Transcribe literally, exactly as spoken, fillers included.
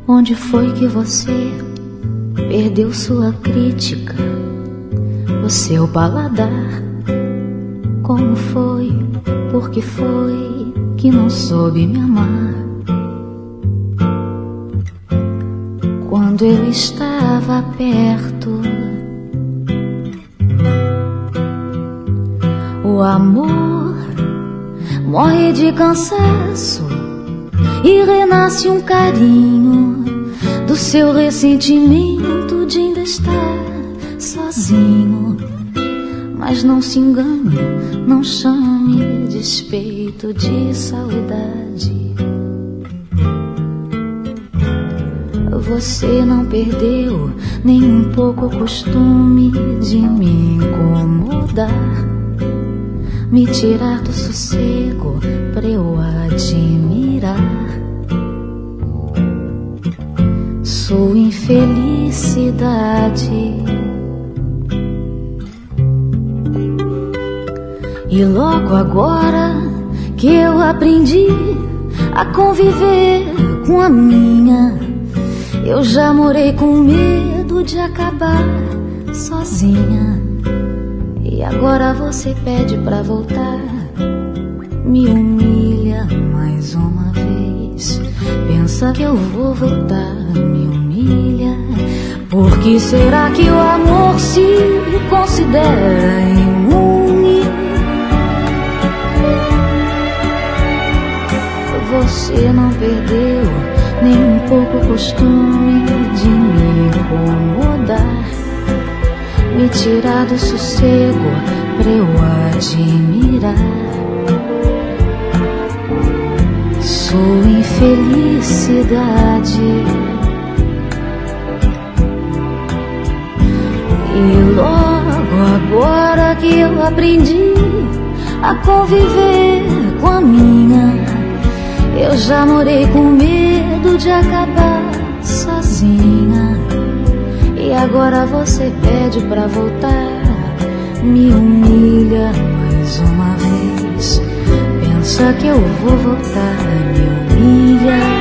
Onde foi que você perdeu sua crítica, o seu paladar? Como foi, por que foi que não soube me amar? Quando eu estava perto, o amor morre de cansaço e renasce um carinho do seu ressentimento de ainda estar sozinho. Mas não se engane, não chame despeito de saudade. Você não perdeu nem um pouco o costume de me incomodar, me tirar do sossego pra eu admirar sua infelicidade. E logo agora que eu aprendi a conviver com a minha, eu já morei com medo de acabar sozinha. E agora você pede pra voltar, me humilha mais uma vez. Pensa que eu vou voltar, me humilha. Por que será que o amor se considera imune? Você não perdeu nem um pouco o costume de me incomodar, me tirar do sossego pra eu admirar sua infelicidade. E logo agora que eu aprendi a conviver com a minha, eu já morei com medo de acabar sozinha. E agora você pede pra voltar, me humilha mais uma vez. Pensa que eu vou voltar, me humilha.